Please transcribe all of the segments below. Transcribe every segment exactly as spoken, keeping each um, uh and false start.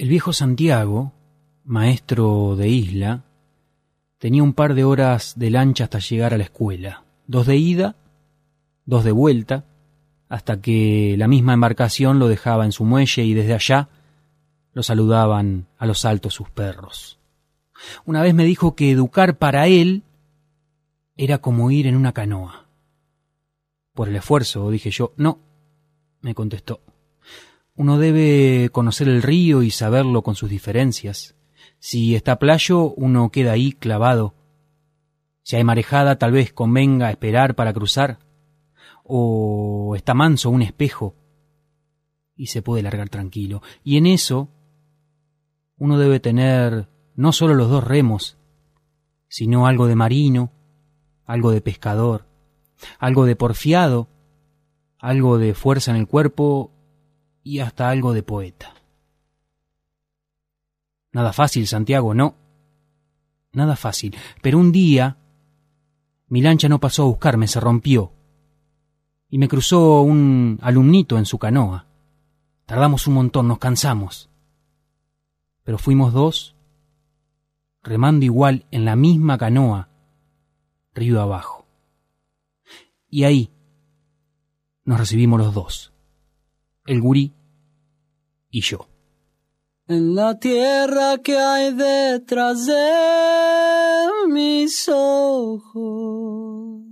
El viejo Santiago, maestro de isla, tenía un par de horas de lancha hasta llegar a la escuela. Dos de ida, dos de vuelta, hasta que la misma embarcación lo dejaba en su muelle y desde allá lo saludaban a lo altos sus perros. Una vez me dijo que educar para él era como ir en una canoa. Por el esfuerzo, dije yo. No, me contestó. Uno debe conocer el río y saberlo con sus diferencias. Si está playo, uno queda ahí clavado. Si hay marejada, tal vez convenga esperar para cruzar. O está manso un espejo y se puede largar tranquilo. Y en eso uno debe tener no solo los dos remos, sino algo de marino, algo de pescador, algo de porfiado, algo de fuerza en el cuerpo y hasta algo de poeta. Nada fácil, Santiago, no. Nada fácil. Pero un día mi lancha no pasó a buscarme, se rompió. Y me cruzó un alumnito en su canoa. Tardamos un montón, nos cansamos. Pero fuimos dos, remando igual en la misma canoa, río abajo. Y ahí nos recibimos los dos, el gurí y yo. En la tierra que hay detrás de mis ojos,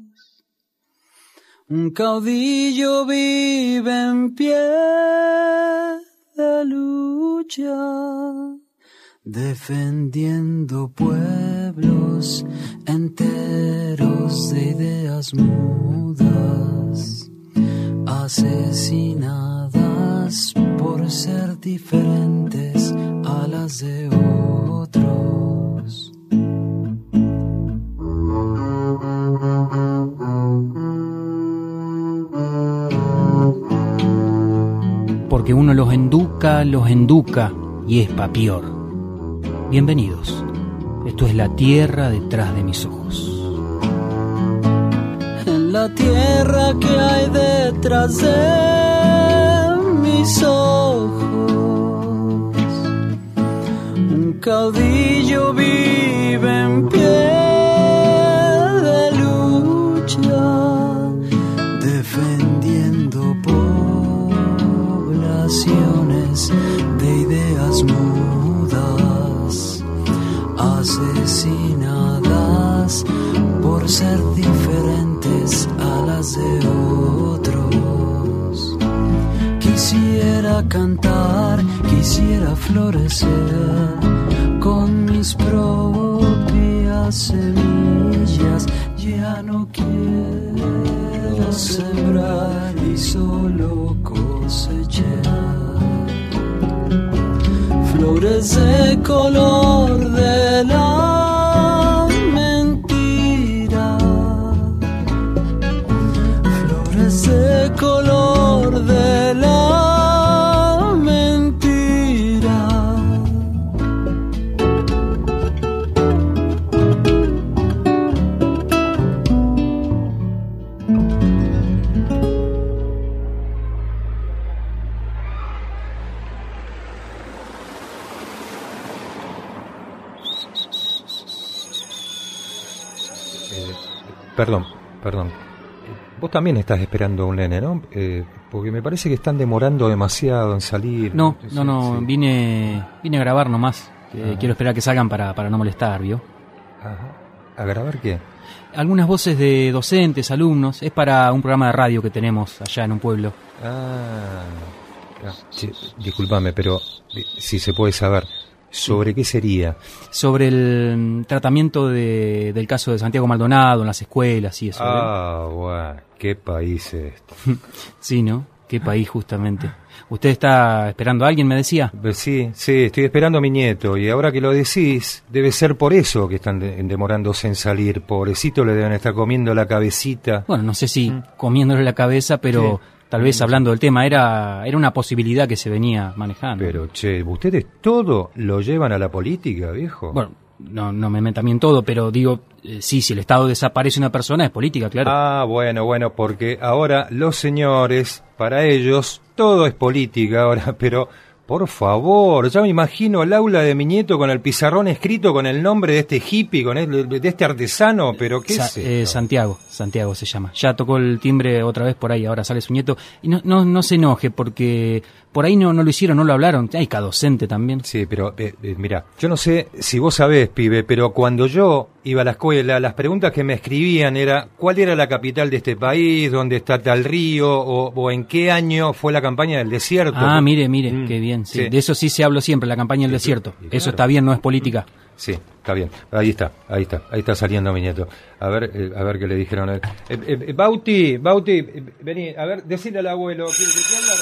un caudillo vive en pie de lucha, defendiendo pueblos enteros de ideas mudas, asesinadas por ser diferentes a las de otros. Porque uno los enduca, los enduca y es pa' pior. Bienvenidos. Esto es la tierra detrás de mis ojos. En la tierra que hay detrás de mis ojos, un caudillo vive en pie de lucha, defendiendo poblaciones de ideas mudas, asesinadas por ser diferentes a las de otros. Quisiera cantar, quisiera florecer con mis propias semillas. Ya no quiero sembrar y solo cosechar flores de color de la mentira, flores de color de la mentira. Perdón, perdón. Vos también estás esperando a un nene, ¿no? Eh, porque me parece que están demorando demasiado en salir. No, Sí, no, no, sí. vine vine a grabar nomás. Eh, Ajá. quiero esperar que salgan para, para no molestar, ¿vio? Ajá. ¿A grabar qué? Algunas voces de docentes, alumnos. Es para un programa de radio que tenemos allá en un pueblo. Ah, ah, sí, discúlpame, pero eh, si se puede saber, ¿sobre qué sería? Sobre el mm, tratamiento de, del caso de Santiago Maldonado en las escuelas y eso. ¿eh? Ah, guau, qué país es este. Sí, ¿no? Qué país, justamente. ¿Usted está esperando a alguien, me decía? Pues sí, sí, estoy esperando a mi nieto y ahora que lo decís, debe ser por eso que están de- demorándose en salir. Pobrecito, le deben estar comiendo la cabecita. Bueno, no sé si comiéndole la cabeza, pero Sí. tal vez hablando del tema, era, era una posibilidad que se venía manejando. Pero, che, ustedes todo lo llevan a la política, viejo. Bueno, no, no me meta a mí en todo, pero digo, eh, sí, si el Estado desaparece una persona es política, claro. Ah, bueno, bueno, porque ahora los señores, para ellos, todo es política ahora, pero Por favor, ya me imagino el aula de mi nieto con el pizarrón escrito con el nombre de este hippie, con el, de este artesano, pero ¿qué Sa- es eh, esto? Santiago, Santiago se llama. Ya tocó el timbre otra vez por ahí, ahora sale su nieto. Y no, no, no se enoje porque por ahí no, no lo hicieron, no lo hablaron. Hay cada docente también. Sí, pero eh, eh, mira, yo no sé si vos sabés, pibe, pero cuando yo iba a la escuela, las preguntas que me escribían era ¿cuál era la capital de este país? ¿Dónde está tal río? ¿O, o en qué año fue la campaña del desierto? Ah, mire, mire, Mm, qué bien. Sí. sí. De eso sí se habló siempre, la campaña del Sí, desierto. claro. Eso está bien, no es política. Sí, está bien. Ahí está, ahí está, ahí está saliendo mi nieto. A ver, eh, a ver qué le dijeron a él. Eh, eh, eh, Bauti, Bauti, eh, vení, a ver, decile al abuelo, ¿qué, de qué hablaron?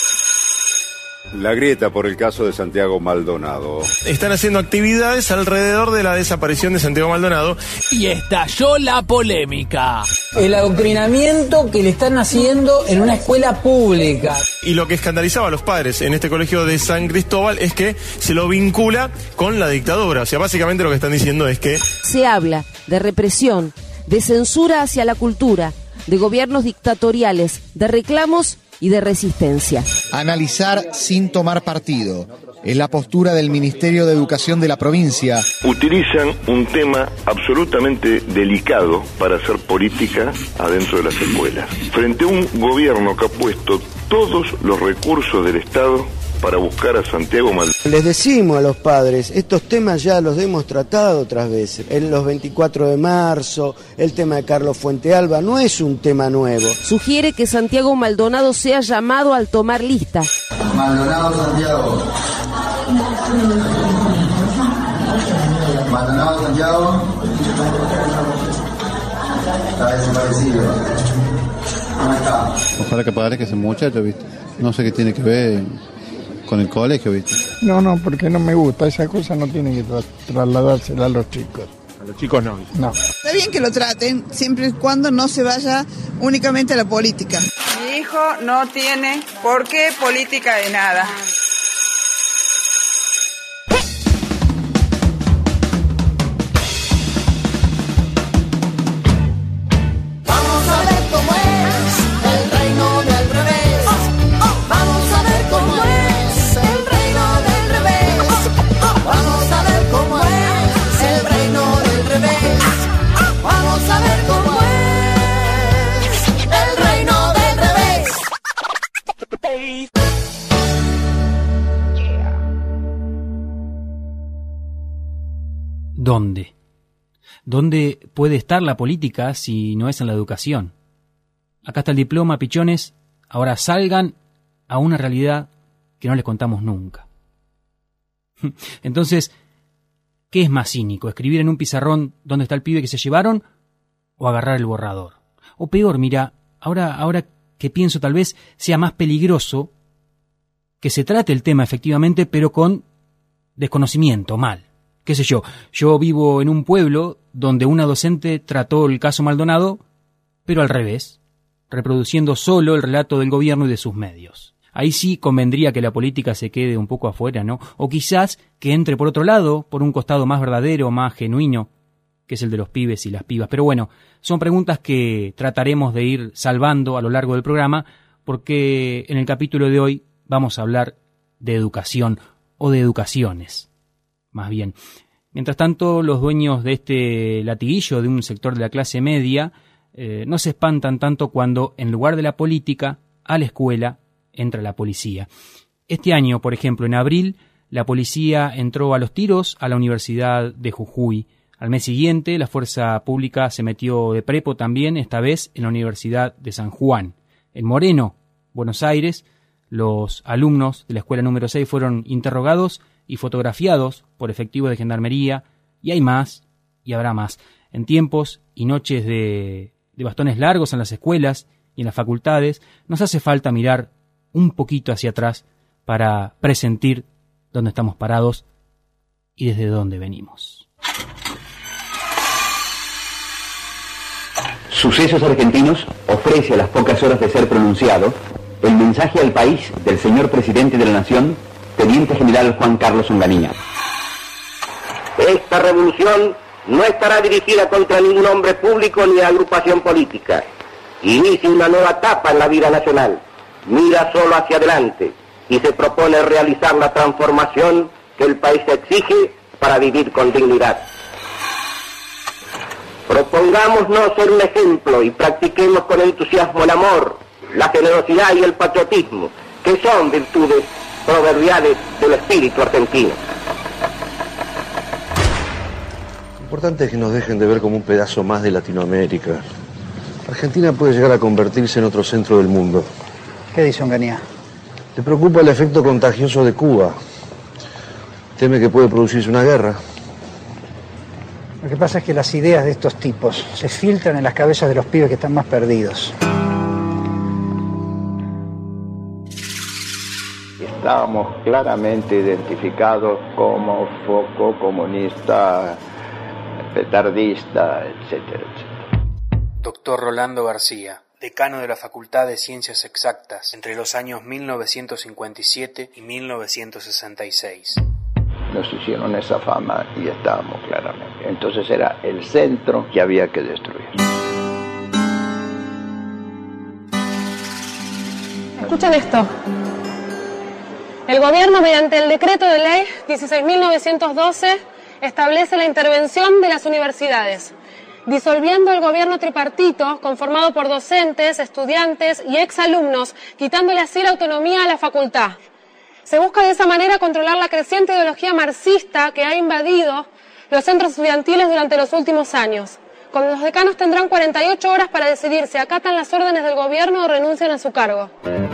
La grieta por el caso de Santiago Maldonado. Están haciendo actividades alrededor de la desaparición de Santiago Maldonado. Y estalló la polémica. El adoctrinamiento que le están haciendo en una escuela pública. Y lo que escandalizaba a los padres en este colegio de San Cristóbal es que se lo vincula con la dictadura. O sea, básicamente lo que están diciendo es que Se habla de represión, de censura hacia la cultura, de gobiernos dictatoriales, de reclamos y de resistencia. Analizar sin tomar partido. Es la postura del Ministerio de Educación de la provincia. Utilizan un tema absolutamente delicado para hacer política adentro de las escuelas. Frente a un gobierno que ha puesto todos los recursos del Estado para buscar a Santiago Maldonado. Les decimos a los padres, estos temas ya los hemos tratado otras veces, en los veinticuatro de marzo, el tema de Carlos Fuentealba, no es un tema nuevo. Sugiere que Santiago Maldonado sea llamado al tomar lista. Maldonado Santiago. Maldonado Santiago. Está desaparecido. ¿Cómo está? Ojalá que aparezca ese muchacho, ¿viste? No sé qué tiene que ver con el colegio, ¿viste? No, no, porque no me gusta. Esa cosa no tiene que tra trasladársela a los chicos. a los chicos no. No. Está bien que lo traten, siempre y cuando no se vaya únicamente a la política. Mi hijo no tiene por qué política de nada. ¿Dónde? ¿Dónde puede estar la política si no es en la educación? Acá está el diploma, pichones. Ahora salgan a una realidad que no les contamos nunca. Entonces, ¿qué es más cínico? ¿Escribir en un pizarrón dónde está el pibe que se llevaron? ¿O agarrar el borrador? O peor, mira, ahora, ahora que pienso tal vez sea más peligroso que se trate el tema efectivamente, pero con desconocimiento, mal. Qué sé yo, yo vivo en un pueblo donde una docente trató el caso Maldonado, pero al revés, reproduciendo solo el relato del gobierno y de sus medios. Ahí sí convendría que la política se quede un poco afuera, ¿no? O quizás que entre por otro lado, por un costado más verdadero, más genuino, que es el de los pibes y las pibas. Pero bueno, son preguntas que trataremos de ir salvando a lo largo del programa, porque en el capítulo de hoy vamos a hablar de educación o de educaciones. Más bien. Mientras tanto, los dueños de este latiguillo de un sector de la clase media eh, no se espantan tanto cuando, en lugar de la política, a la escuela entra la policía. Este año, por ejemplo, en abril, la policía entró a los tiros a la Universidad de Jujuy. Al mes siguiente, la fuerza pública se metió de prepo también, esta vez en la Universidad de San Juan. En Moreno, Buenos Aires, los alumnos de la escuela número seis fueron interrogados y fotografiados por efectivos de gendarmería, y hay más, y habrá más. En tiempos y noches de, de bastones largos en las escuelas y en las facultades, nos hace falta mirar un poquito hacia atrás para presentir dónde estamos parados y desde dónde venimos. Sucesos Argentinos ofrece a las pocas horas de ser pronunciado el mensaje al país del señor presidente de la Nación, Teniente General Juan Carlos Onganía. Esta revolución no estará dirigida contra ningún hombre público ni agrupación política. Inicia una nueva etapa en la vida nacional. Mira solo hacia adelante. y se propone realizar la transformación que el país exige para vivir con dignidad. Propongámonos ser un ejemplo y practiquemos con entusiasmo el amor, la generosidad y el patriotismo, que son virtudes proverbiales del espíritu argentino. Lo importante es que nos dejen de ver como un pedazo más de Latinoamérica. Argentina puede llegar a convertirse en otro centro del mundo. ¿Qué dice Onganía? Le preocupa el efecto contagioso de Cuba. Teme que puede producirse una guerra. Lo que pasa es que las ideas de estos tipos se filtran en las cabezas de los pibes que están más perdidos. Estábamos claramente identificados como foco comunista, petardista, etcétera, etcétera. Doctor Rolando García, decano de la Facultad de Ciencias Exactas entre los años mil novecientos cincuenta y siete y mil novecientos sesenta y seis. Nos hicieron esa fama y estábamos claramente. Entonces era el centro que había que destruir. Escuchen esto. El gobierno, mediante el decreto de ley dieciséis mil novecientos doce, establece la intervención de las universidades, disolviendo el gobierno tripartito conformado por docentes, estudiantes y exalumnos, quitándole así la autonomía a la facultad. Se busca de esa manera controlar la creciente ideología marxista que ha invadido los centros estudiantiles durante los últimos años. Con los decanos tendrán cuarenta y ocho horas para decidir si acatan las órdenes del gobierno o renuncian a su cargo.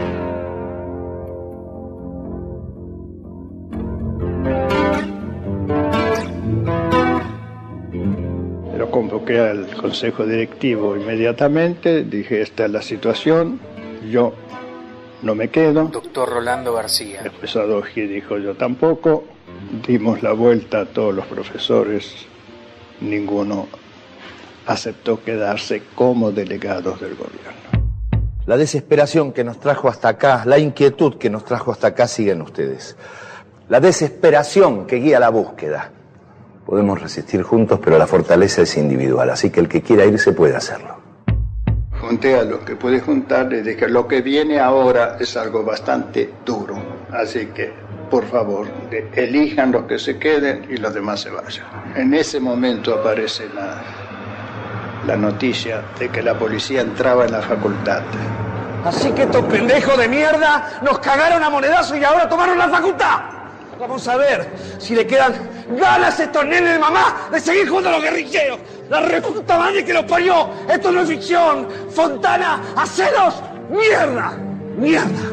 Lo convoqué al consejo directivo inmediatamente, dije, esta es la situación, yo no me quedo. Doctor Rolando García. Después Adolfo dijo, yo tampoco. Dimos la vuelta a todos los profesores, ninguno aceptó quedarse como delegados del gobierno. La desesperación que nos trajo hasta acá, la inquietud que nos trajo hasta acá siguen ustedes. La desesperación que guía la búsqueda. Podemos resistir juntos, pero la fortaleza es individual, así que el que quiera irse puede hacerlo. Junté a los que pude juntar, les dije, lo que viene ahora es algo bastante duro, así que, por favor, elijan los que se queden y los demás se vayan. En ese momento aparece la, la noticia de que la policía entraba en la facultad. Así que estos pendejos de mierda nos cagaron a monedazo y ahora tomaron la facultad. Vamos a ver si le quedan ganas a estos nenes de mamá de seguir jugando a los guerrilleros. La reputa madre que los parió. Esto no es ficción. Fontana, haceros mierda. Mierda.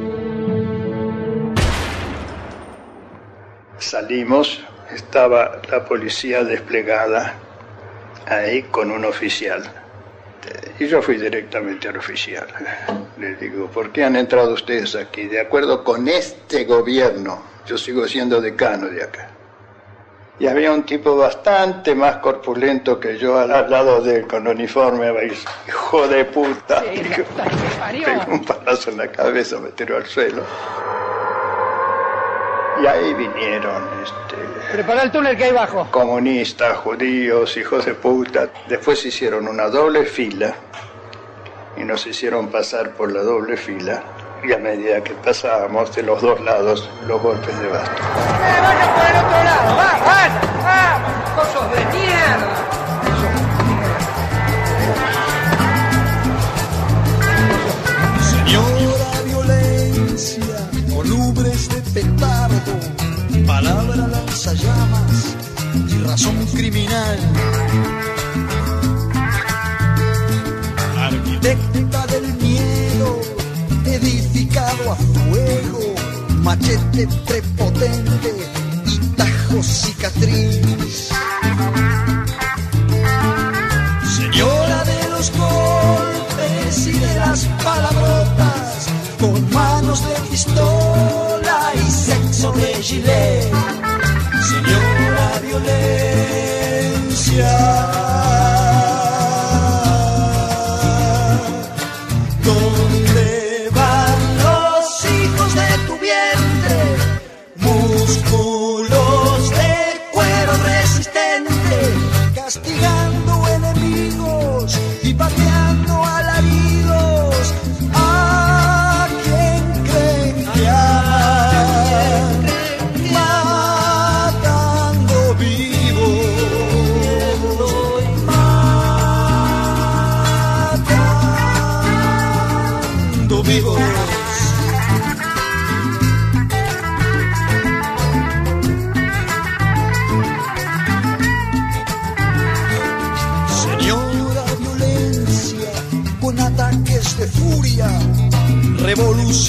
Salimos, estaba la policía desplegada ahí con un oficial. Y yo fui directamente al oficial. Le digo, ¿por qué han entrado ustedes aquí? De acuerdo con este gobierno. Yo sigo siendo decano de acá. Y había un tipo bastante más corpulento que yo al, al lado de él, con uniforme, ¿veis? Hijo de puta. Sí, pegó un palazo en la cabeza, me tiró al suelo. Y ahí vinieron, este... Prepara el túnel que hay abajo. Comunistas, judíos, hijos de puta. Después hicieron una doble fila y nos hicieron pasar por la doble fila. Y a medida que pasábamos de los dos lados, los golpes de bastón. ¡Eh, vaya por el otro lado! ¡Va, vaya! ¡Ah! ¡Cosos de mierda! Señora violencia, con ubres de petardo, palabra lanzallamas y razón criminal. Arquitecta del miedo, edificado a fuego, machete prepotente y tajo cicatriz. Señora de los golpes y de las palabrotas, con manos de pistola y sexo de gilet. Señora violencia, castigando enemigos y pateando alaridos a quien creen que ama.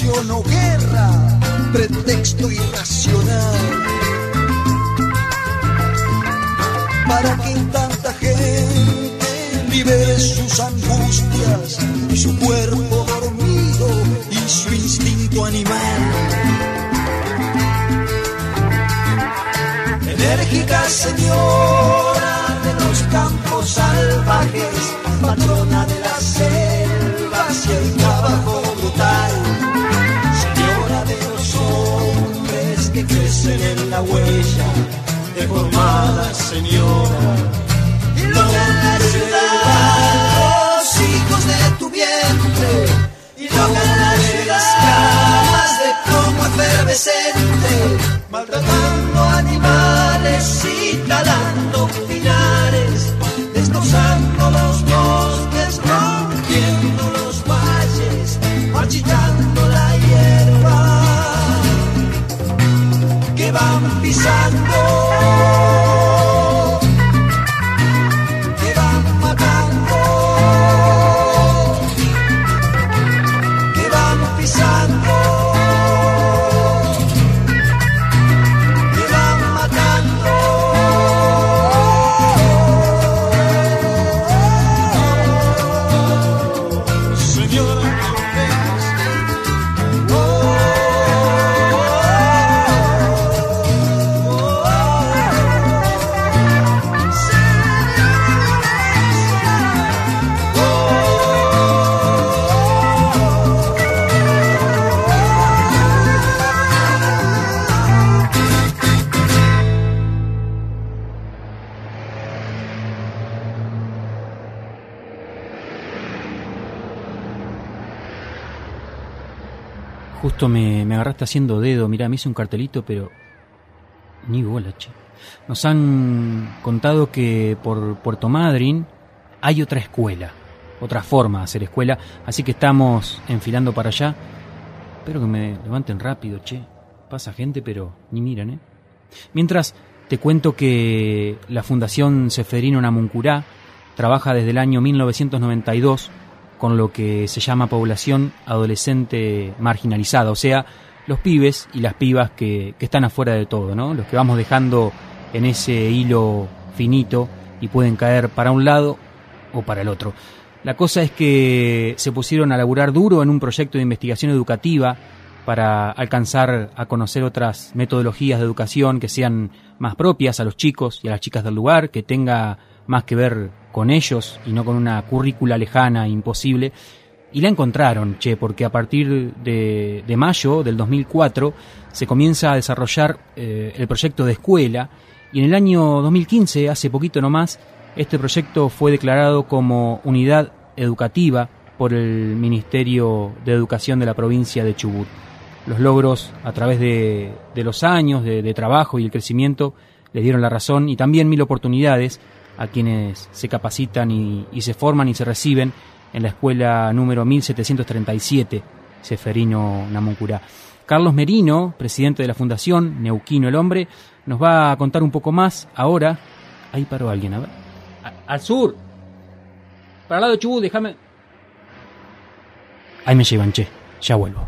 revolución o guerra, pretexto irracional, para que tanta gente libere sus angustias y su cuerpo dormido y su instinto animal. Enérgica señora de los campos salvajes, patrona de las selvas y el trabajo brutal, señora de los hombres que crecen en la huella, deformada señora, y luego en la ciudad los hijos de tu vientre, y luego en la ciudad de como efervescente, maltratando animales y talando pinares, destrozando los bosques, rompiendo los valles, marchitando la hierba que van pisando, que van matando, que van pisando. Justo me, me agarraste haciendo dedo, mirá, me hice un cartelito, pero ni bola, che. Nos han contado que por Puerto Madryn hay otra escuela, otra forma de hacer escuela, así que estamos enfilando para allá. Espero que me levanten rápido, che. Pasa gente, pero ni miran, ¿eh? Mientras, te cuento que la Fundación Seferino Namuncurá trabaja desde el año mil novecientos noventa y dos con lo que se llama población adolescente marginalizada, o sea, los pibes y las pibas que, que están afuera de todo, ¿no? Los que vamos dejando en ese hilo finito y pueden caer para un lado o para el otro. La cosa es que se pusieron a laburar duro en un proyecto de investigación educativa para alcanzar a conocer otras metodologías de educación que sean más propias a los chicos y a las chicas del lugar, que tenga más que ver con ellos y no con una currícula lejana, imposible. Y la encontraron, che, porque a partir de, de mayo del dos mil cuatro se comienza a desarrollar eh, el proyecto de escuela, y en el año dos mil quince, hace poquito nomás, este proyecto fue declarado como unidad educativa por el Ministerio de Educación de la provincia de Chubut. Los logros a través de, de los años de, de trabajo y el crecimiento les dieron la razón, y también mil oportunidades a quienes se capacitan y, y se forman y se reciben en la escuela número mil setecientos treinta y siete, Seferino Namuncurá. Carlos Merino, presidente de la Fundación Neuquino el Hombre, nos va a contar un poco más ahora. Ahí paró alguien, a ver. A, al sur. Para el lado de Chubut, déjame. Ahí me llevan, che. Ya vuelvo.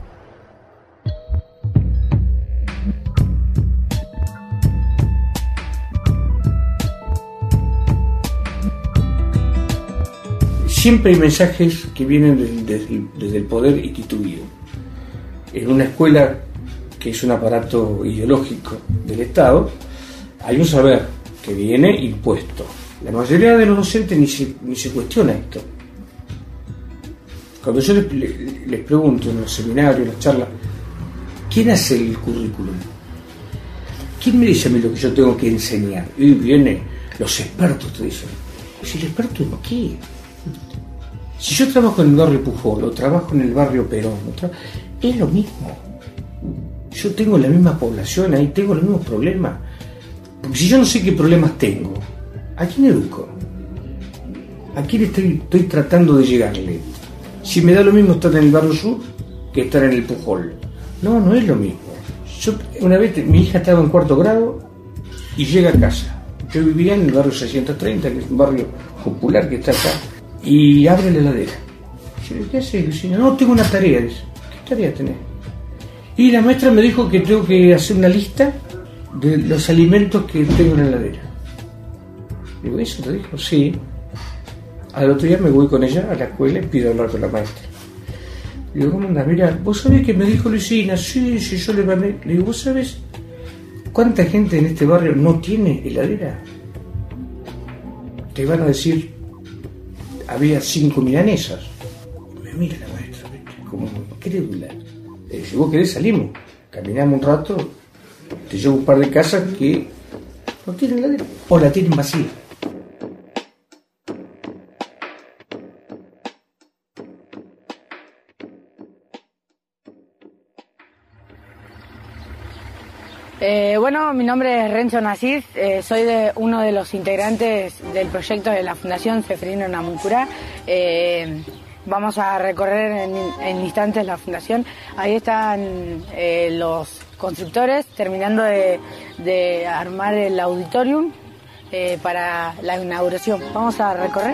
Siempre hay mensajes que vienen desde, desde, desde el poder instituido. En una escuela que es un aparato ideológico del Estado, hay un saber que viene impuesto. La mayoría de los docentes ni se, ni se cuestiona esto. Cuando yo les, les, les pregunto en los seminarios, en las charlas, ¿quién hace el currículum? ¿Quién me dice a mí lo que yo tengo que enseñar? Y vienen los expertos, te dicen. ¿El experto en qué? Si yo trabajo en el barrio Pujol o trabajo en el barrio Perón, tra... es lo mismo. Yo tengo la misma población ahí, tengo los mismos problemas. Porque si yo no sé qué problemas tengo, ¿a quién educo? ¿A quién estoy, estoy tratando de llegarle? Si me da lo mismo estar en el barrio sur que estar en el Pujol. No, no es lo mismo. Yo, una vez mi hija estaba en cuarto grado y llega a casa. Yo vivía en el barrio seiscientos treinta, que es un barrio popular que está acá. Y abre la heladera. Yo le digo, ¿qué haces, Lucina? No, tengo una tarea. Dice, ¿qué tarea tenés? Y la maestra me dijo que tengo que hacer una lista de los alimentos que tengo en la heladera. Digo, ¿eso te dijo? Sí. Al otro día me voy con ella a la escuela y pido hablar con la maestra. Le digo, ¿cómo andás? Mira, ¿vos sabés que me dijo Luisina? Sí, sí, yo le mandé. Le digo, ¿vos sabés cuánta gente en este barrio no tiene heladera? Te van a decir, había cinco milanesas. Me mira la maestra, como crédula. Le dice, si vos querés salimos, caminamos un rato, te llevo un par de casas que no tienen heladera o la tienen vacía. Eh, bueno, mi nombre es Renzo Nasif, eh, soy de uno de los integrantes del proyecto de la Fundación Ceferino Namuncurá. Eh, vamos a recorrer en, en instantes la fundación. Ahí están eh, los constructores terminando de, de armar el auditorium eh, para la inauguración. Vamos a recorrer.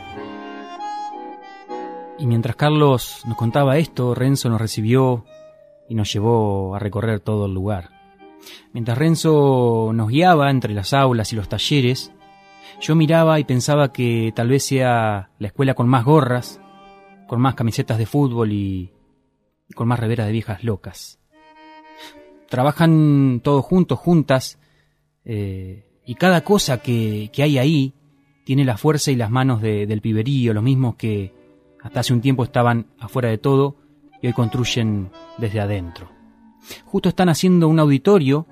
Y mientras Carlos nos contaba esto, Renzo nos recibió y nos llevó a recorrer todo el lugar. Mientras Renzo nos guiaba entre las aulas y los talleres, yo miraba y pensaba que tal vez sea la escuela con más gorras, con más camisetas de fútbol y con más reveras de viejas locas. Trabajan todos juntos, juntas, eh, y cada cosa que, que hay ahí tiene la fuerza y las manos de, del piberío, los mismos que hasta hace un tiempo estaban afuera de todo y hoy construyen desde adentro. Justo están haciendo un auditorio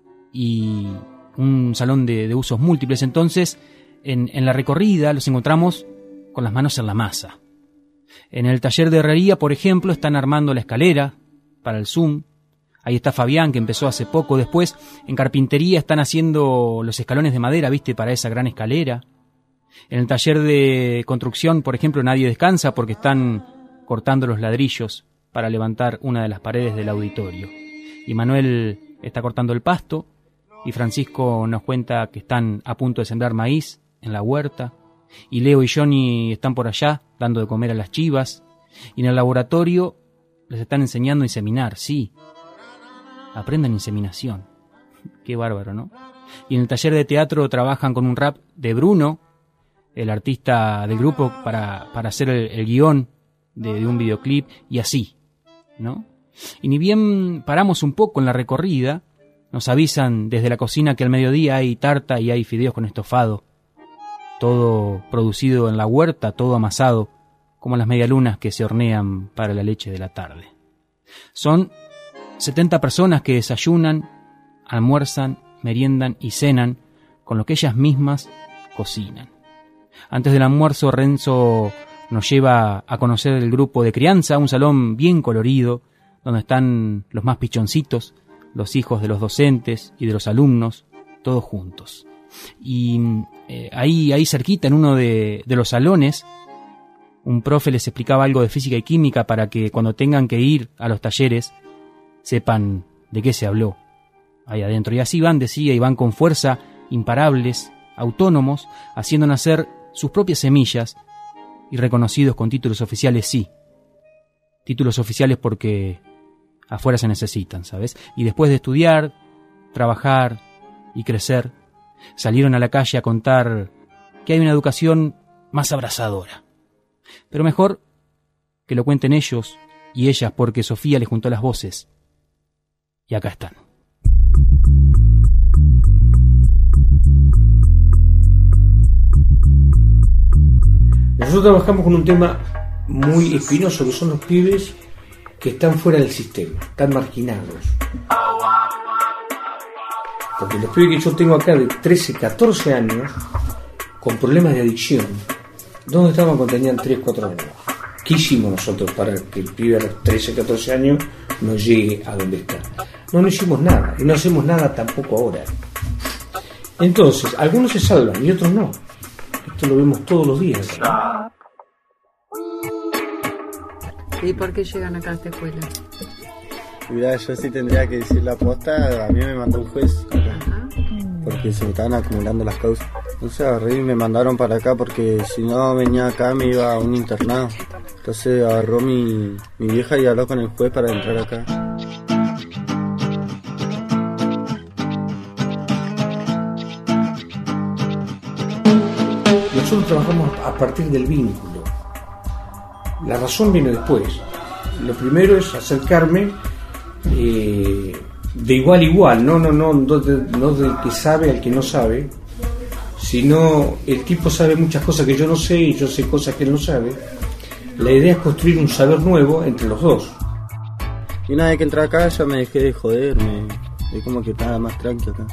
y un salón de, de usos múltiples, entonces en, en la recorrida los encontramos con las manos en la masa. En el taller de herrería, por ejemplo, están armando la escalera para el Zoom. Ahí está Fabián, que empezó hace poco. Después, en carpintería están haciendo los escalones de madera, ¿viste? Para esa gran escalera. En el taller de construcción, por ejemplo, nadie descansa porque están cortando los ladrillos para levantar una de las paredes del auditorio. Y Manuel está cortando el pasto, y Francisco nos cuenta que están a punto de sembrar maíz en la huerta, y Leo y Johnny están por allá dando de comer a las chivas, y en el laboratorio les están enseñando a inseminar, sí, aprendan inseminación. Qué bárbaro, ¿no? Y en el taller de teatro trabajan con un rap de Bruno, el artista del grupo, para, para hacer el, el guión de, de un videoclip, y así, ¿no? Y ni bien paramos un poco en la recorrida, nos avisan desde la cocina que al mediodía hay tarta y hay fideos con estofado. Todo producido en la huerta, todo amasado, como las medialunas que se hornean para la leche de la tarde. Son setenta personas que desayunan, almuerzan, meriendan y cenan con lo que ellas mismas cocinan. Antes del almuerzo, Renzo nos lleva a conocer el grupo de crianza, un salón bien colorido, donde están los más pichoncitos, los hijos de los docentes y de los alumnos, todos juntos. Y eh, ahí, ahí cerquita, en uno de, de los salones, un profe les explicaba algo de física y química para que cuando tengan que ir a los talleres sepan de qué se habló ahí adentro. Y así van, decía, y van con fuerza, imparables, autónomos, haciendo nacer sus propias semillas y reconocidos con títulos oficiales, sí. Títulos oficiales porque afuera se necesitan, ¿sabes? Y después de estudiar, trabajar y crecer, salieron a la calle a contar que hay una educación más abrazadora. Pero mejor que lo cuenten ellos y ellas, porque Sofía les juntó las voces. Y acá están. Nosotros trabajamos con un tema muy espinoso, que son los pibes que están fuera del sistema, están marginados. Porque los pibes que yo tengo acá de trece, catorce años, con problemas de adicción, ¿dónde estaban cuando tenían tres, cuatro años? ¿Qué hicimos nosotros para que el pibe a los trece, catorce años no llegue a donde está? No, no hicimos nada, y no hacemos nada tampoco ahora. Entonces, algunos se salvan y otros no. Esto lo vemos todos los días, ¿no? ¿Y por qué llegan acá a esta escuela? Mirá, yo sí tendría que decir la posta, a mí me mandó un juez acá, Ajá. porque se me estaban acumulando las causas. Entonces agarré y me mandaron para acá porque si no venía acá me iba a un internado. Entonces agarró mi, mi vieja y habló con el juez para entrar acá. nosotros trabajamos a partir del vínculo. La razón viene después. Lo primero es acercarme eh, de igual a igual, no, no, no, no, de, no del que sabe al que no sabe, sino el tipo sabe muchas cosas que yo no sé y yo sé cosas que él no sabe. La idea es construir un saber nuevo entre los dos. Y una vez que entré acá ya me dejé de joder, me, es como que estaba más tranquilo acá.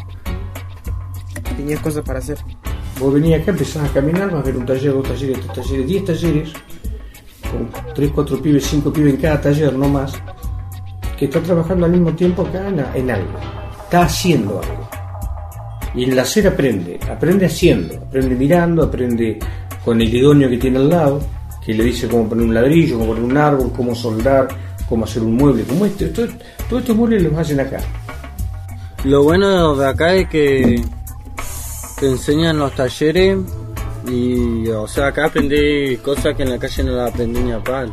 Tenías cosas para hacer. Vos venías acá, empezás a caminar, vas a ver un taller, dos talleres, tres talleres, diez talleres, con tres, cuatro pibes, cinco pibes en cada taller, no más, que están trabajando al mismo tiempo acá en, en algo, está haciendo algo. Y el hacer aprende, aprende haciendo, aprende mirando, aprende con el idóneo que tiene al lado, que le dice cómo poner un ladrillo, cómo poner un árbol, cómo soldar, cómo hacer un mueble, como este. Todo, todos estos muebles los hacen acá. Lo bueno de acá es que te enseñan los talleres y, o sea, acá aprendí cosas que en la calle no las aprendí ni a palo.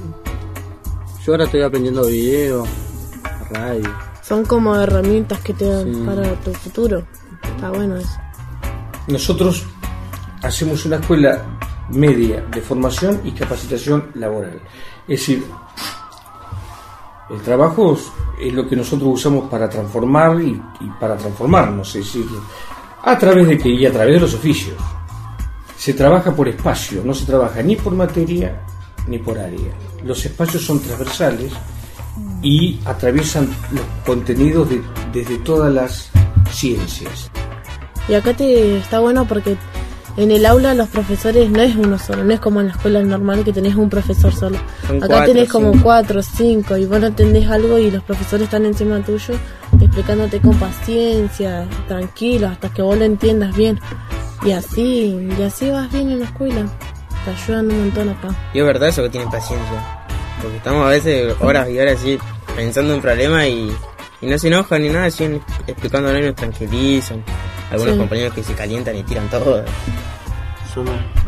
Yo ahora estoy aprendiendo video, radio. Son como herramientas que te dan Sí. para tu futuro. Está bueno eso. Nosotros hacemos una escuela media de formación y capacitación laboral. Es decir, el trabajo es lo que nosotros usamos para transformar y, y para transformarnos, es decir, a través de que y a través de los oficios. Se trabaja por espacio, no se trabaja ni por materia ni por área. Los espacios son transversales y atraviesan los contenidos de, desde todas las ciencias. Y acá te está bueno porque en el aula los profesores no es uno solo, no es como en la escuela normal que tenés un profesor solo. Son Acá cuatro, tenés como cinco. cuatro o cinco y vos no entendés algo y los profesores están encima tuyo explicándote con paciencia, tranquilo, hasta que vos lo entiendas bien. Y así, y así vas bien en la escuela. Te ayudan un montón acá. Y es verdad eso que tienen paciencia. Porque estamos a veces horas y horas así pensando en problemas y, y no se enojan ni nada, siguen explicándolo y nos tranquilizan. Algunos Sí. compañeros que se calientan y tiran todo. Yo no.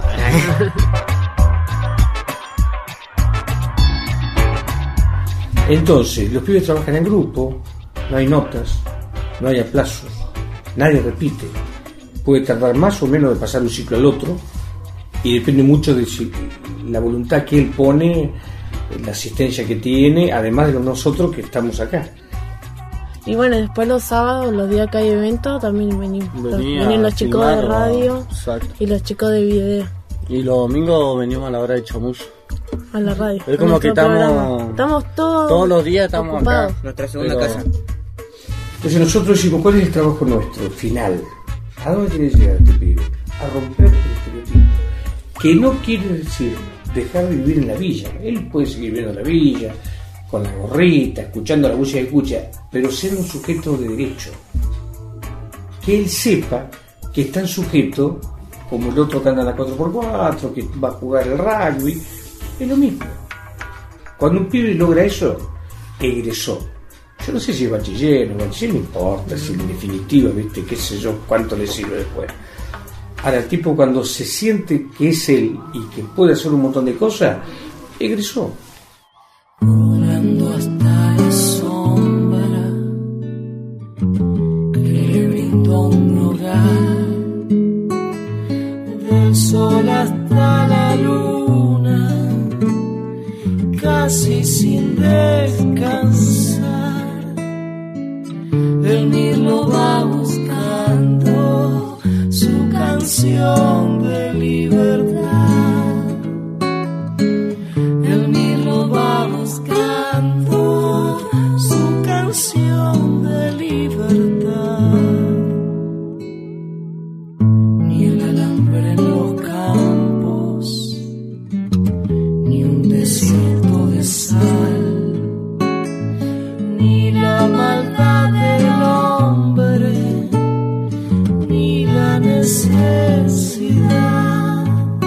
Entonces, los pibes trabajan en grupo, no hay notas, no hay aplazos, nadie repite. Puede tardar más o menos de pasar un ciclo al otro y depende mucho de si, la voluntad que él pone, la asistencia que tiene, además de nosotros que estamos acá. Y bueno, después los sábados, los días que hay eventos, también venimos. Venía Vienen los a chicos de filmar, radio exacto. y los chicos de video Y los domingos venimos a la hora de chamullo. a la radio. Es como a que nuestro estamos- programa. Estamos todos Todos los días estamos ocupados. acá. Nuestra segunda Pero- casa. Entonces nosotros decimos, ¿cuál es el trabajo nuestro final? ¿A dónde tiene que llegar este pibe? A romper el estereotipo. Que no quiere decir dejar de vivir en la villa. Él puede seguir viviendo en la villa, con la gorrita, escuchando la música que escucha, pero ser un sujeto de derecho. Que él sepa que es tan sujeto como el otro que anda en la cuatro por cuatro, que va a jugar el rugby. Es lo mismo. Cuando un pibe logra eso, egresó. Yo no sé si es bachiller o bachiller, no importa, si en definitiva, viste, qué sé yo, cuánto le sirve después. Ahora, el tipo cuando se siente que es él y que puede hacer un montón de cosas, egresó. Volando hasta la sombra que le brindó un hogar, del sol hasta la luna, casi sin descansar. El mirlo va buscando su canción de libertad. El mirlo va buscando su canción de libertad. Ni el alambre en los campos, ni un desierto de sal, ni la maldad del hombre, ni la necesidad.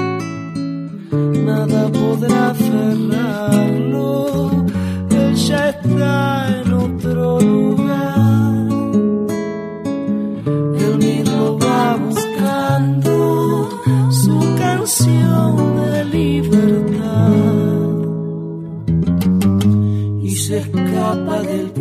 Nada podrá aferrarlo, él ya está en otro lugar. El mirlo va buscando su canción de libertad y se escapa del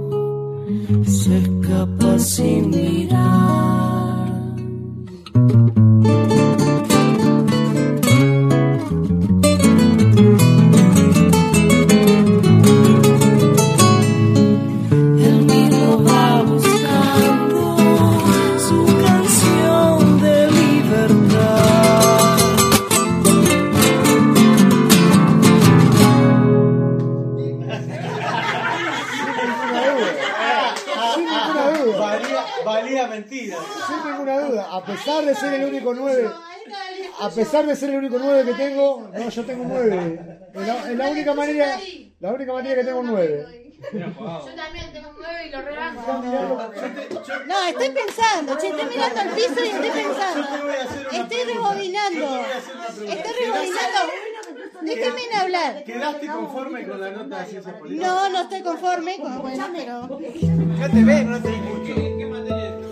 tiempo, se escapa sin mirar. A pesar de ser el único nueve, a pesar de ser el único nueve que tengo, no, yo tengo un nueve. Es la, es la única manera, la única manera que tengo un nueve. Yo también tengo un nueve y lo rebanco. No, estoy pensando, che, estoy mirando al piso y estoy pensando. Estoy rebobinando. Estoy rebobinando. Déjenme hablar. ¿Quedaste conforme con la nota de ciencias políticas? No, no estoy conforme con bueno, pero. Ya te ves, no te escucho. ¿Qué materia es?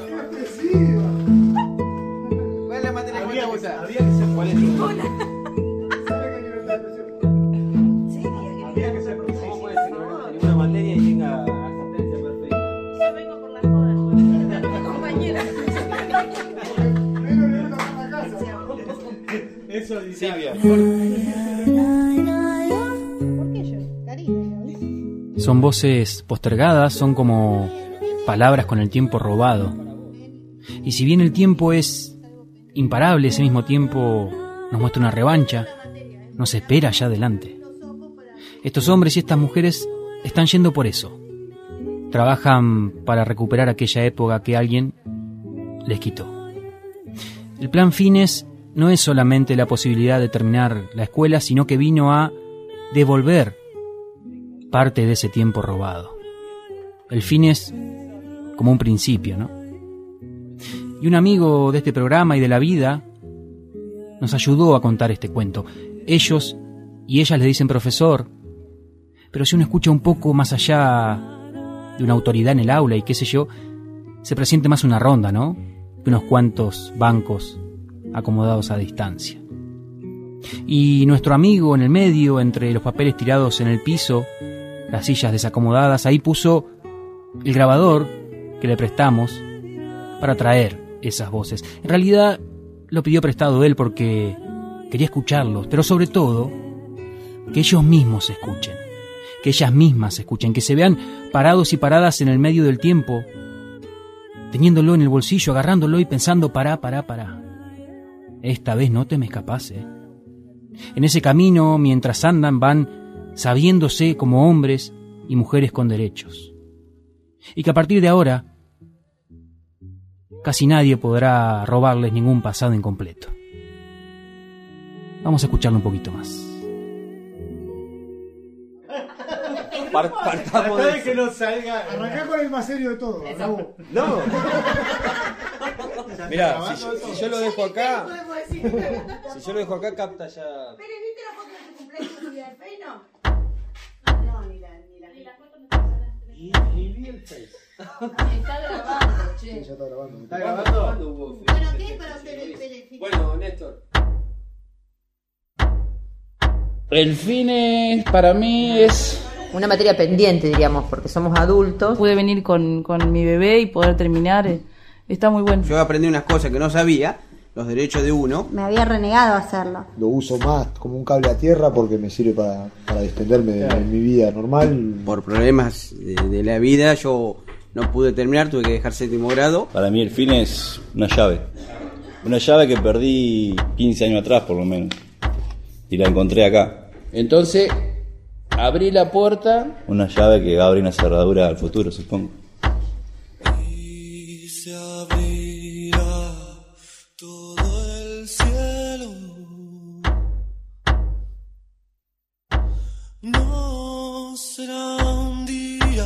¿Cuál es la materia que te gusta? Había que ser político. Había que ser político. ¿Cómo puede ser que no tenga una materia y tenga asistencia perfecta? Yo vengo por las jodas, compañera. Eso dice Silvia. Son voces postergadas, son como palabras con el tiempo robado. Y si bien el tiempo es imparable, ese mismo tiempo nos muestra una revancha, nos espera allá adelante. Estos hombres y estas mujeres están yendo por eso. Trabajan para recuperar aquella época que alguien les quitó. El plan Fines no es solamente la posibilidad de terminar la escuela, sino que vino a devolver parte de ese tiempo robado. El fin es como un principio, ¿no? Y un amigo de este programa y de la vida nos ayudó a contar este cuento. Ellos y ellas le dicen profesor, pero si uno escucha un poco más allá de una autoridad en el aula y qué sé yo, se presiente más una ronda, ¿no? Que unos cuantos bancos acomodados a distancia. Y nuestro amigo en el medio, entre los papeles tirados en el piso, las sillas desacomodadas, ahí puso el grabador que le prestamos para traer esas voces. En realidad lo pidió prestado él porque quería escucharlos, pero sobre todo que ellos mismos se escuchen, que ellas mismas se escuchen, que se vean parados y paradas en el medio del tiempo, teniéndolo en el bolsillo, agarrándolo y pensando, pará, pará, pará. Esta vez no te me escapás, ¿eh? En ese camino, mientras andan, van sabiéndose como hombres y mujeres con derechos. Y que a partir de ahora, casi nadie podrá robarles ningún pasado incompleto. Vamos a escucharlo un poquito más. Partamos de que no salga. Arrancá con el más serio de todo. No. Mirá, si, si yo lo dejo acá, si yo lo dejo acá, capta ya. Pero ¿viste la foto de tu cumpleaños y del Face? No. No, ni la ni la ni la foto no te Y, y vi el Face. Está grabando, che. Sí, ya está grabando. ¿Está grabando? Bueno, ¿qué es para usted el Face? Bueno, Néstor. El Fines para mí es una materia pendiente, diríamos, porque somos adultos. Pude venir con, con mi bebé y poder terminar. Eh, está muy bueno. Yo aprendí unas cosas que no sabía, los derechos de uno. Me había renegado a hacerlo. Lo uso más como un cable a tierra porque me sirve para, para distenderme de, de mi vida normal. Por problemas de, de la vida yo no pude terminar, tuve que dejar séptimo grado. Para mí el fin es una llave. Una llave que perdí quince años atrás por lo menos. Y la encontré acá. Entonces abrí la puerta. Una llave que abre una cerradura al futuro, supongo. Y se abrirá todo el cielo. No será un día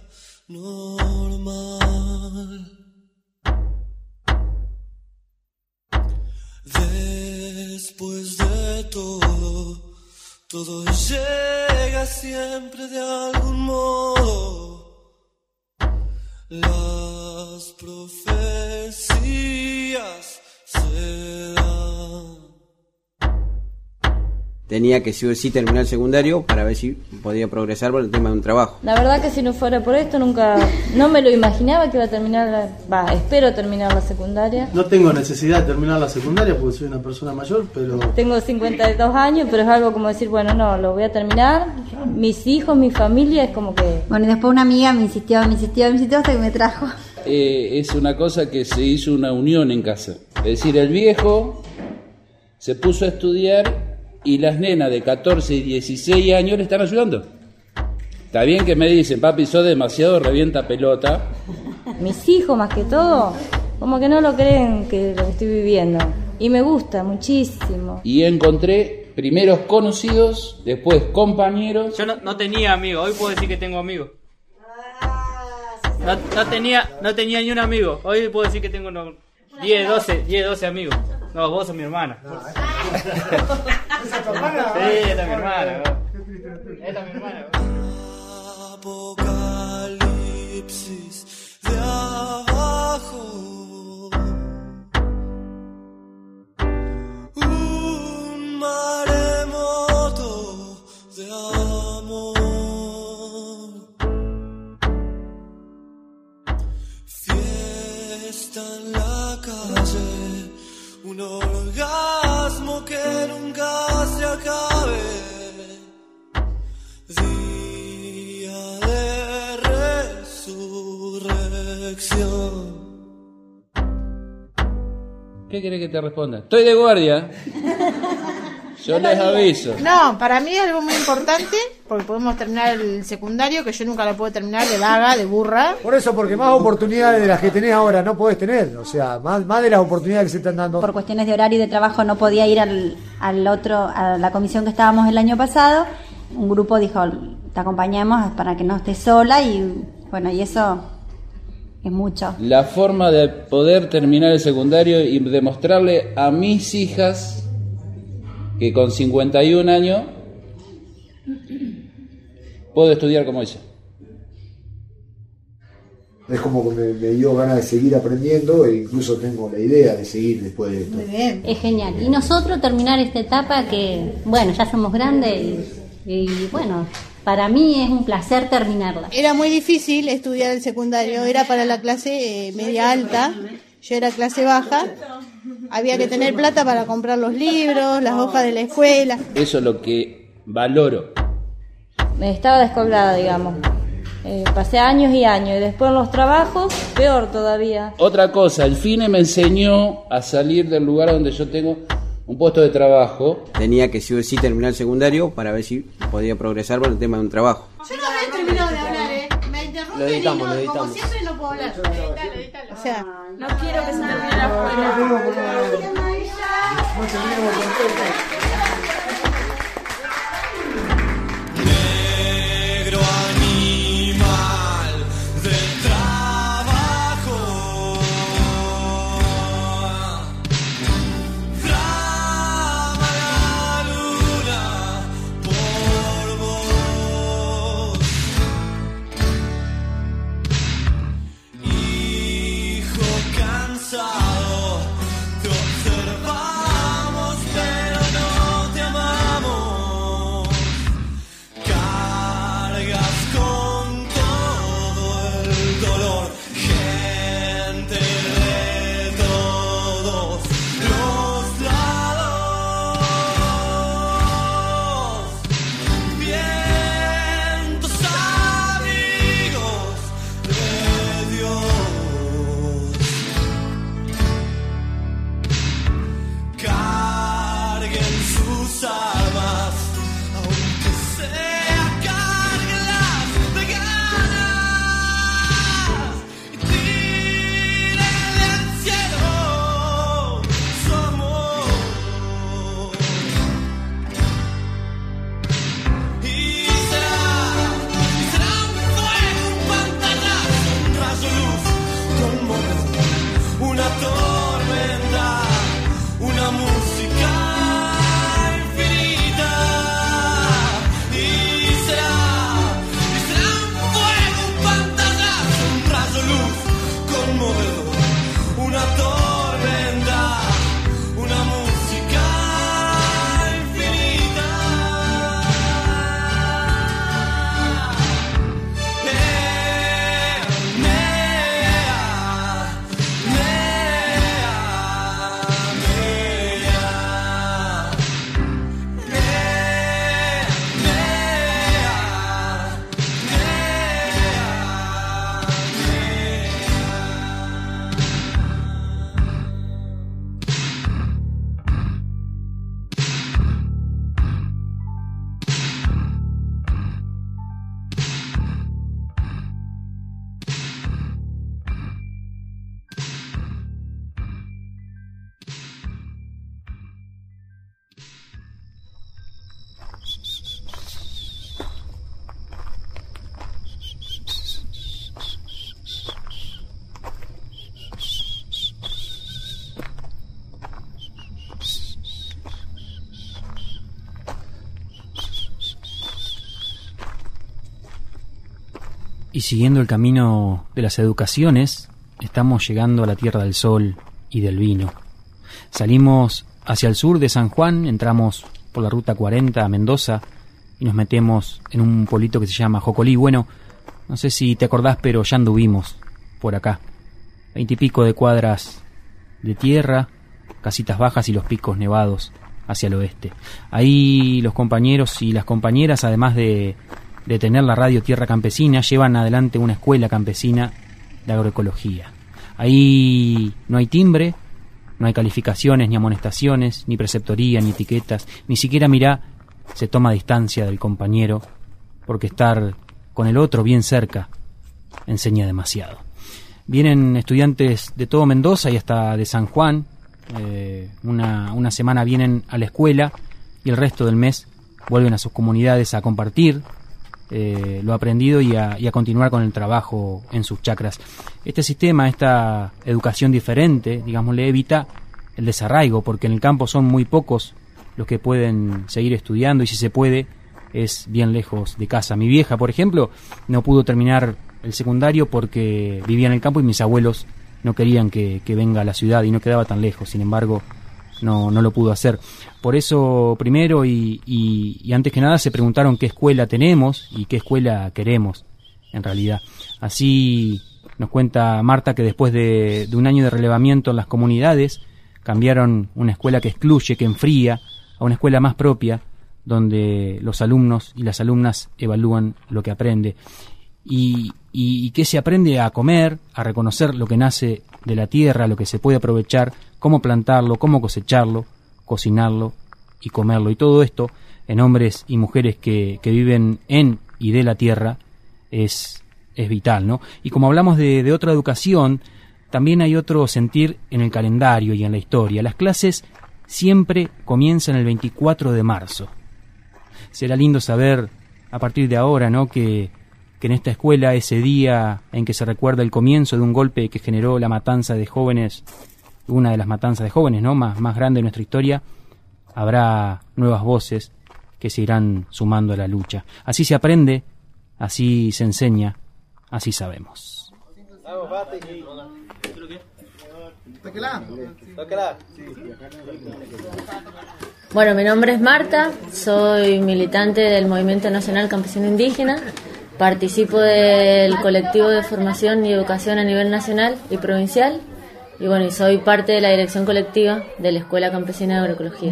normal. Después de todo, todo llega siempre de algún modo. Las profecías se dan. tenía que sí o sí terminar el secundario para ver si podía progresar por el tema de un trabajo. La verdad que si no fuera por esto nunca, no me lo imaginaba que iba a terminar, la, va, espero terminar la secundaria. No tengo necesidad de terminar la secundaria porque soy una persona mayor, pero... Tengo cincuenta y dos años, pero es algo como decir, bueno, no, lo voy a terminar, mis hijos, mi familia, es como que... Bueno, y después una amiga me insistió, me insistió, me insistió hasta que me trajo. Eh, es una cosa que se hizo una unión en casa. Es decir, el viejo se puso a estudiar y las nenas de catorce y dieciséis años le están ayudando. Está bien que me dicen, papi, sos demasiado revienta pelota. Mis hijos, más que todo, como que no lo creen que lo que estoy viviendo. Y me gusta muchísimo. Y encontré primeros conocidos, después compañeros. Yo no, no tenía amigos, hoy puedo decir que tengo amigos. No, no tenía no tenía ni un amigo, hoy puedo decir que tengo no, diez, doce, diez, doce amigos. No, vos sos mi hermana. ¿Esa es tu hermana? Sí, esta es mi hermana. Esta es mi hermana. Apocalipsis de abajo. Un maremoto de amor. Fiesta en la calle. Un orgasmo que nunca se acabe. Día de resurrección. ¿Qué querés que te responda? Estoy de guardia. Yo les aviso. No, para mí es algo muy importante, porque podemos terminar el secundario, que yo nunca lo puedo terminar, de vaga, de burra. Por eso, porque más oportunidades de las que tenés ahora no podés tener, o sea, más, más de las oportunidades que se están dando. Por cuestiones de horario y de trabajo no podía ir al, al otro, a la comisión que estábamos el año pasado. Un grupo dijo, te acompañamos para que no estés sola y bueno, y eso es mucho. La forma de poder terminar el secundario y demostrarle a mis hijas que con cincuenta y un años puedo estudiar como ella. Es como que me, me dio ganas de seguir aprendiendo e incluso tengo la idea de seguir después de esto. Muy bien. Es genial. Y nosotros terminar esta etapa que, bueno, ya somos grandes y, y bueno, para mí es un placer terminarla. Era muy difícil estudiar el secundario, era para la clase eh, media alta, yo era clase baja. Había que tener plata para comprar los libros, las hojas de la escuela. Eso es lo que valoro. Estaba descolgada, digamos. Eh, pasé años y años y después en los trabajos, peor todavía. Otra cosa, el FINE me enseñó a salir del lugar donde yo tengo un puesto de trabajo. Tenía que sí o sí terminar el secundario para ver si podía progresar por el tema de un trabajo. Yo no había terminado de hablar, ¿eh? Me interrumpen Lo editamos, y no, lo editamos. como siempre no puedo hablar. Editalo, editalo. O sea, no quiero que se termine la Negro animal del trabajo. Flama la luna por vos. Hijo cansado, te observamos pero no te amamos. Cargas con todo el dolor, gente de todos los lados. Vientos amigos de Dios. Y siguiendo el camino de las educaciones, estamos llegando a la tierra del sol y del vino. Salimos hacia el sur de San Juan, entramos por la ruta cuarenta a Mendoza y nos metemos en un pueblito que se llama Jocolí. Bueno, no sé si te acordás, pero ya anduvimos por acá. Veintipico de cuadras de tierra, casitas bajas y los picos nevados hacia el oeste. Ahí los compañeros y las compañeras, además de, de tener la radio Tierra Campesina, llevan adelante una escuela campesina de agroecología. Ahí no hay timbre, no hay calificaciones, ni amonestaciones, ni preceptoría, ni etiquetas, ni siquiera, mirá, se toma distancia del compañero, porque estar con el otro bien cerca enseña demasiado. Vienen estudiantes de todo Mendoza y hasta de San Juan. Eh, una, una semana vienen a la escuela y el resto del mes vuelven a sus comunidades a compartir eh, lo aprendido y a, y a continuar con el trabajo en sus chacras. Este sistema, esta educación diferente, digamos, le evita el desarraigo, porque en el campo son muy pocos los que pueden seguir estudiando y si se puede es bien lejos de casa. Mi vieja, por ejemplo, no pudo terminar el secundario porque vivía en el campo y mis abuelos no querían que, que venga a la ciudad y no quedaba tan lejos. Sin embargo, no, no lo pudo hacer. Por eso, primero y, y, y antes que nada, se preguntaron qué escuela tenemos y qué escuela queremos, en realidad. Así nos cuenta Marta que después de, de un año de relevamiento en las comunidades, cambiaron una escuela que excluye, que enfría, a una escuela más propia, donde los alumnos y las alumnas evalúan lo que aprende. Y, y, y que se aprende a comer, a reconocer lo que nace de la tierra, lo que se puede aprovechar, cómo plantarlo, cómo cosecharlo, cocinarlo y comerlo. Y todo esto en hombres y mujeres que, que viven en y de la tierra es, es vital, ¿no? Y como hablamos de, de otra educación, también hay otro sentir en el calendario y en la historia. Las clases siempre comienzan el veinticuatro de marzo. Será lindo saber a partir de ahora, ¿no?, que que en esta escuela, ese día en que se recuerda el comienzo de un golpe que generó la matanza de jóvenes, una de las matanzas de jóvenes, ¿no?, más, más grande de nuestra historia, habrá nuevas voces que se irán sumando a la lucha. Así se aprende, así se enseña, así sabemos. Bueno, mi nombre es Marta, soy militante del Movimiento Nacional Campesino Indígena. Participo del colectivo de formación y educación a nivel nacional y provincial y bueno, y soy parte de la dirección colectiva de la Escuela Campesina de Agroecología.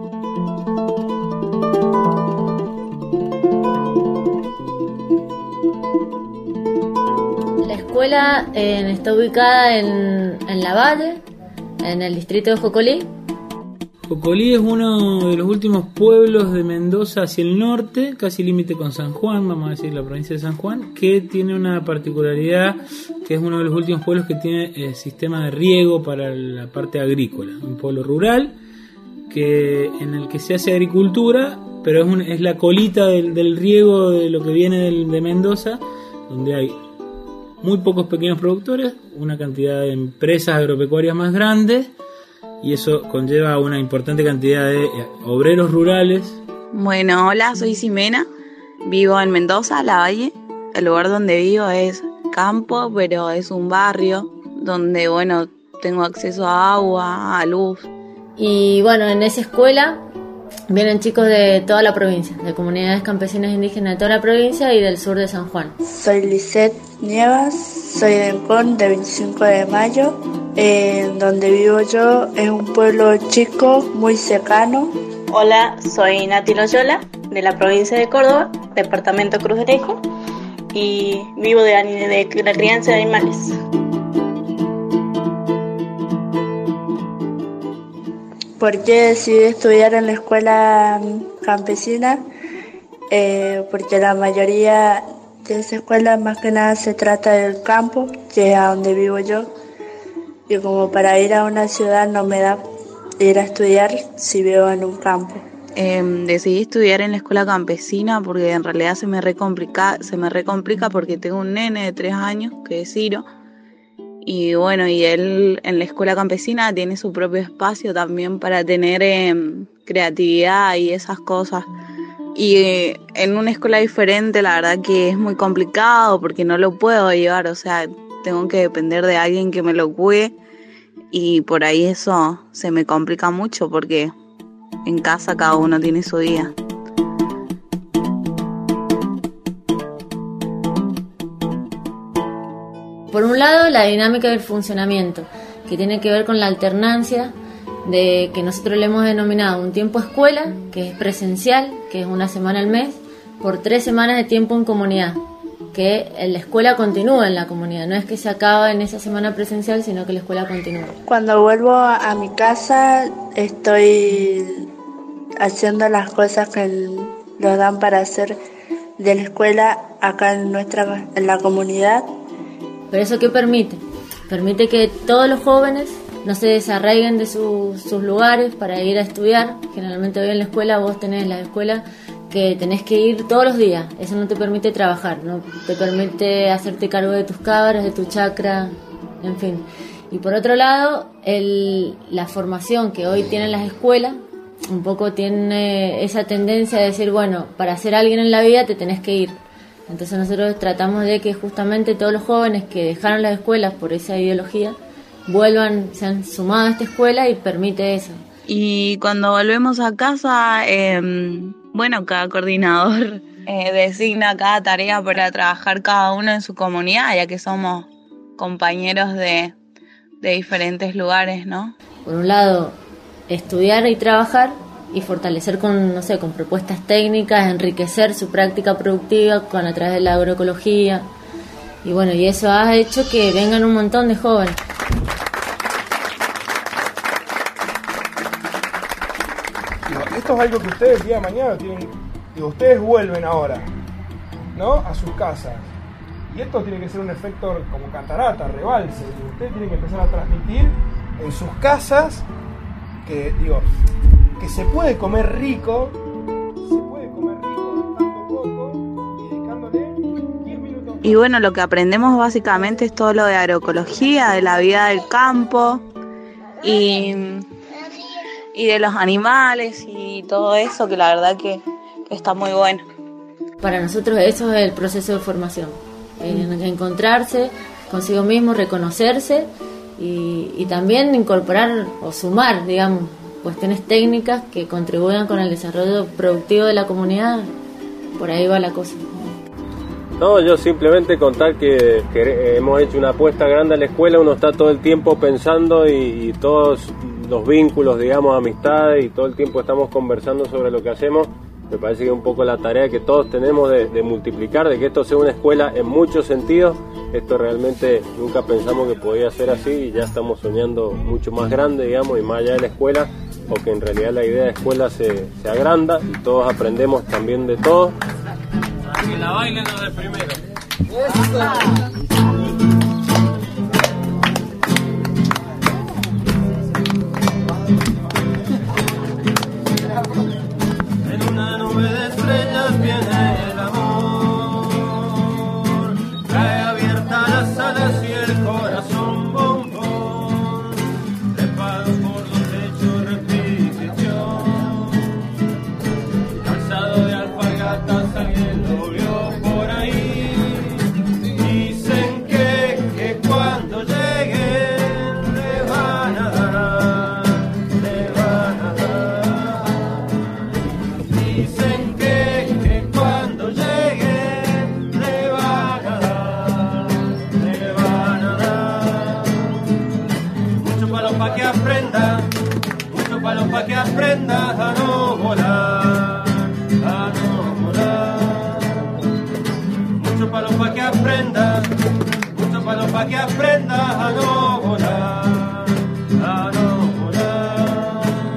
La escuela eh, está ubicada en, en La Valle, en el distrito de Jocolí. Jocolí es uno de los últimos pueblos de Mendoza hacia el norte, casi límite con San Juan, vamos a decir la provincia de San Juan, que tiene una particularidad, que es uno de los últimos pueblos que tiene el sistema de riego para la parte agrícola. Un pueblo rural que en el que se hace agricultura, pero es, un, es la colita del, del riego de lo que viene del, de Mendoza, donde hay muy pocos pequeños productores, una cantidad de empresas agropecuarias más grandes, y eso conlleva una importante cantidad de obreros rurales. Bueno, hola, soy Ximena, vivo en Mendoza, La Valle. El lugar donde vivo es campo, pero es un barrio donde, bueno, tengo acceso a agua, a luz. Y bueno, en esa escuela vienen chicos de toda la provincia, de comunidades campesinas indígenas de toda la provincia y del sur de San Juan. Soy Lisette Nievas, soy de Encón, de veinticinco de mayo. Eh, donde vivo yo es un pueblo chico, muy cercano. Hola, soy Nati Loyola, de la provincia de Córdoba, departamento Cruz de Lejo, y vivo de, de, de la crianza de animales. ¿Por qué decidí estudiar en la escuela campesina? Eh, porque la mayoría de esa escuela más que nada se trata del campo, que es a donde vivo yo. Y como para ir a una ciudad no me da ir a estudiar si vivo en un campo. Eh, decidí estudiar en la escuela campesina porque en realidad se me recomplica, se me recomplica porque tengo un nene de tres años que es Ciro. Y bueno, y él en la escuela campesina tiene su propio espacio también para tener eh, creatividad y esas cosas. Y eh, en una escuela diferente la verdad que es muy complicado porque no lo puedo llevar, o sea, tengo que depender de alguien que me lo cuide y por ahí eso se me complica mucho porque en casa cada uno tiene su día. Por un lado, la dinámica del funcionamiento, que tiene que ver con la alternancia de que nosotros le hemos denominado un tiempo escuela, que es presencial, que es una semana al mes, por tres semanas de tiempo en comunidad, que la escuela continúa en la comunidad, no es que se acaba en esa semana presencial, sino que la escuela continúa. Cuando vuelvo a mi casa estoy haciendo las cosas que nos dan para hacer de la escuela acá en nuestra en la comunidad. ¿Pero eso qué permite? Permite que todos los jóvenes no se desarraiguen de su, sus lugares para ir a estudiar. Generalmente hoy en la escuela vos tenés la escuela que tenés que ir todos los días. Eso no te permite trabajar, no te permite hacerte cargo de tus cabras, de tu chacra, en fin. Y por otro lado, el, la formación que hoy tienen las escuelas un poco tiene esa tendencia de decir, bueno, para ser alguien en la vida te tenés que ir. Entonces nosotros tratamos de que justamente todos los jóvenes que dejaron las escuelas por esa ideología vuelvan, se han sumado a esta escuela y permite eso. Y cuando volvemos a casa, eh, bueno, cada coordinador eh, designa cada tarea para trabajar cada uno en su comunidad, ya que somos compañeros de, de diferentes lugares, ¿no? Por un lado, estudiar y trabajar y fortalecer con, no sé, con propuestas técnicas, enriquecer su práctica productiva con a través de la agroecología. Y bueno, y eso ha hecho que vengan un montón de jóvenes. Esto es algo que ustedes el día de mañana tienen, digo, ustedes vuelven ahora, ¿no? A sus casas. Y esto tiene que ser un efecto como catarata, rebalse. Y ustedes tienen que empezar a transmitir en sus casas que, digo, que se puede comer rico, se puede comer rico gastando poco y dedicándole diez minutos. Y bueno, lo que aprendemos básicamente es todo lo de agroecología, de la vida del campo y, y de los animales y todo eso, que la verdad que, que está muy bueno. Para nosotros eso es el proceso de formación, en encontrarse consigo mismo, reconocerse y, y también incorporar o sumar, digamos, cuestiones técnicas que contribuyan con el desarrollo productivo de la comunidad. Por ahí va la cosa. No, yo simplemente contar que, que hemos hecho una apuesta grande a la escuela, uno está todo el tiempo pensando y, y todos los vínculos, digamos, amistades y todo el tiempo estamos conversando sobre lo que hacemos. Me parece que es un poco la tarea que todos tenemos de, de multiplicar, de que esto sea una escuela en muchos sentidos. Esto realmente nunca pensamos que podía ser así y ya estamos soñando mucho más grande, digamos, y más allá de la escuela, porque en realidad la idea de escuela se, se agranda y todos aprendemos también de todo. Que la bailen los del primero. En una nube de estrellas viene el amor, trae abiertas las alas y el corazón bombón, trepado por los techos repetición, calzado de alpargatas alguien lo vio por ahí. Dicen que, que cuando lleguen le van a dar, le van a dar. Dicen que, que cuando lleguen le van a dar, le van a dar. Mucho palo pa' que aprenda, mucho palo pa' que aprenda a no volar, a no volar. Mucho palo pa' que aprenda, mucho palo pa' que aprenda a no volar, a no volar.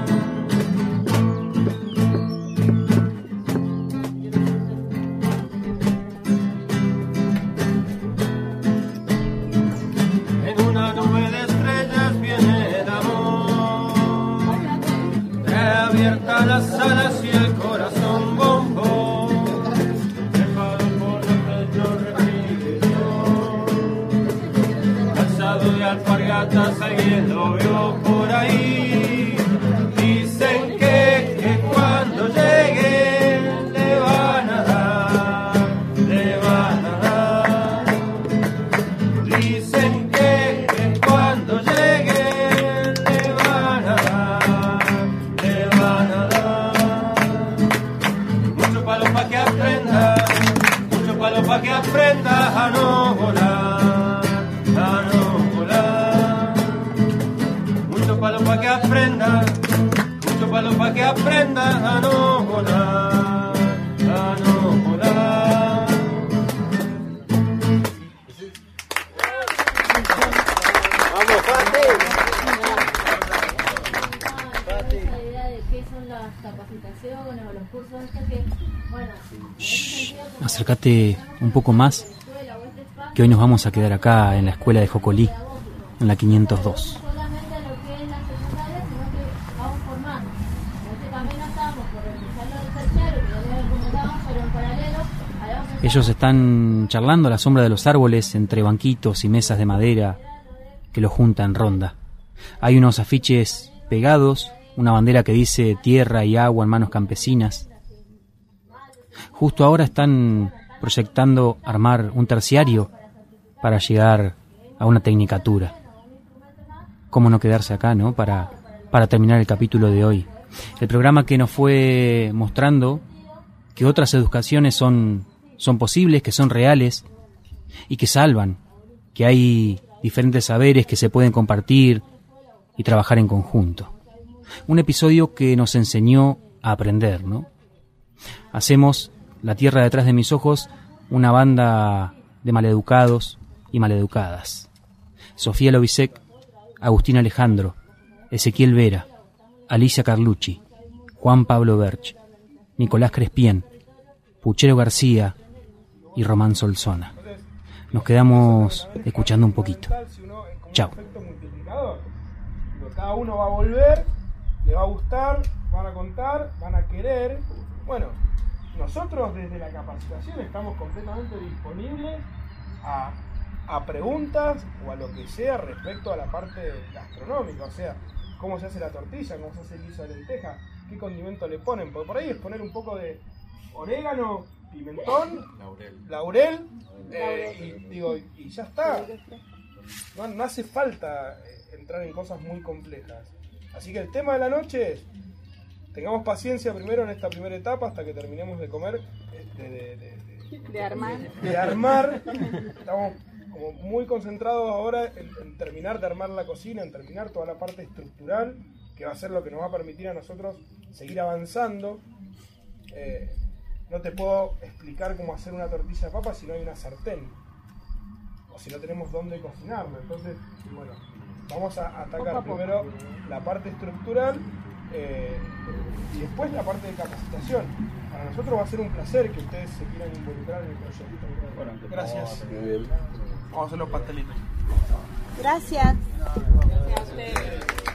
En una nube de estrellas viene el amor, trae abiertas las alas y el corazón bombón, trepado por los techos repetición, calzado de alpargatas alguien lo vio por ahí. Dicen que, que cuando lleguen le pa' que aprenda, mucho palo pa' que aprenda a no volar, a no volar. Vamos, Pati. La idea de qué son las capacitaciones o los cursos estos que, bueno, Shh, acércate un poco más, que hoy nos vamos a quedar acá en la escuela de Jocolí, en la quinientos dos. solamente lo que es la secundaria, sino que vamos formando. En este camino estamos por realizar lo del terciario, que ya les comentamos, pero en paralelo, ahí vamos a Ellos están charlando a la sombra de los árboles entre banquitos y mesas de madera que los juntan en ronda. Hay unos afiches pegados, una bandera que dice tierra y agua en manos campesinas. Justo ahora están proyectando armar un terciario para llegar a una tecnicatura. ¿Cómo no quedarse acá, no? Para, para terminar el capítulo de hoy. El programa que nos fue mostrando que otras educaciones son, son posibles, que son reales y que salvan, que hay diferentes saberes que se pueden compartir y trabajar en conjunto. Un episodio que nos enseñó a aprender, ¿no? Hacemos La tierra detrás de mis ojos, una banda de maleducados y maleducadas. Sofía Lobisek, Agustín Alejandro, Ezequiel Vera, Alicia Carlucci, Juan Pablo Berch, Nicolás Crespien, Puchero García y Román Solsona. Nos quedamos escuchando un poquito. Chao. Cada uno va a volver, le va a gustar, van a contar, van a querer. Bueno, nosotros desde la capacitación estamos completamente disponibles a, a preguntas o a lo que sea respecto a la parte gastronómica, o sea, cómo se hace la tortilla, cómo se hace el guiso de lenteja, qué condimento le ponen, porque por ahí es poner un poco de orégano, pimentón, laurel, laurel, eh, y, digo, y ya está. No, no hace falta entrar en cosas muy complejas. Así que el tema de la noche es: tengamos paciencia primero en esta primera etapa hasta que terminemos de comer, de, de, de, de, De armar. de armar. Estamos como muy concentrados ahora en, en terminar de armar la cocina, en terminar toda la parte estructural, que va a ser lo que nos va a permitir a nosotros seguir avanzando. Eh, no te puedo explicar cómo hacer una tortilla de papa si no hay una sartén, o si no tenemos dónde cocinarlo. Entonces, bueno, vamos a atacar primero la parte estructural, eh, y después la parte de capacitación. Para nosotros va a ser un placer que ustedes se quieran involucrar en el proyecto. Bueno, gracias. Vamos a hacer los pastelitos. Gracias. Gracias a ustedes.